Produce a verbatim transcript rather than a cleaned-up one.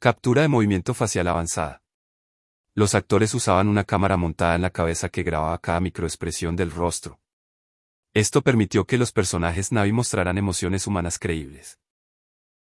Captura de movimiento facial avanzada. Los actores usaban una cámara montada en la cabeza que grababa cada microexpresión del rostro. Esto permitió que los personajes Na'vi mostraran emociones humanas creíbles.